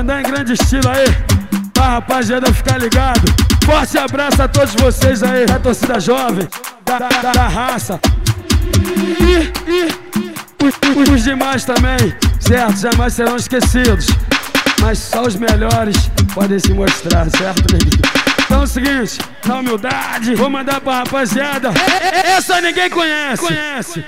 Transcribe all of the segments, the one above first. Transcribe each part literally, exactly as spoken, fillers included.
Mandar em grande estilo aí, pra rapaziada ficar ligado. Forte abraço a todos vocês aí, da torcida jovem, da, da, da raça. E, e os, os, os demais também, certo? Jamais serão esquecidos. Mas só os melhores podem se mostrar, certo, neguinho? Então é o seguinte, na humildade, vou mandar pra rapaziada. Essa ninguém conhece, conhece.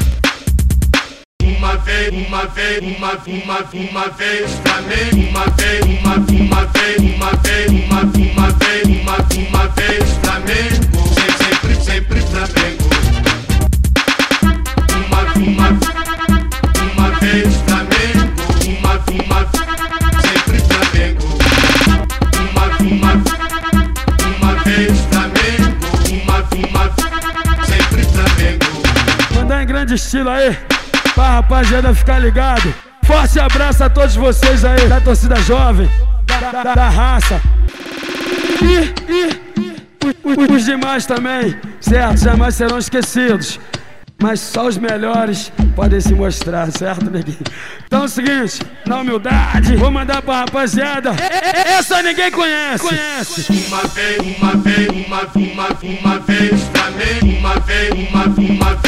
Uma vez, uma vez, uma, uma, uma vez pra mim. Uma vez, uma, uma vez, uma vez, uma, uma vez, uma, uma vez pra mim. Sempre, sempre pra Flamengo. Uma, uma, uma vez pra mim. Uma, uma, sempre Flamengo. Uma, uma, uma vez pra mim. Uma, uma, sempre Flamengo. Mandar em grande estilo aí, pra rapaziada ficar ligado. Forte abraço a todos vocês aí, da torcida jovem, da, da, da raça. E, e os, os demais também, certo? Jamais serão esquecidos. Mas só os melhores podem se mostrar, certo, neguinho? Então é o seguinte, na humildade, vou mandar pra rapaziada. Essa ninguém conhece, conhece. Uma vez, uma vez, uma, uma, uma vez pra mim. Uma vez, uma, uma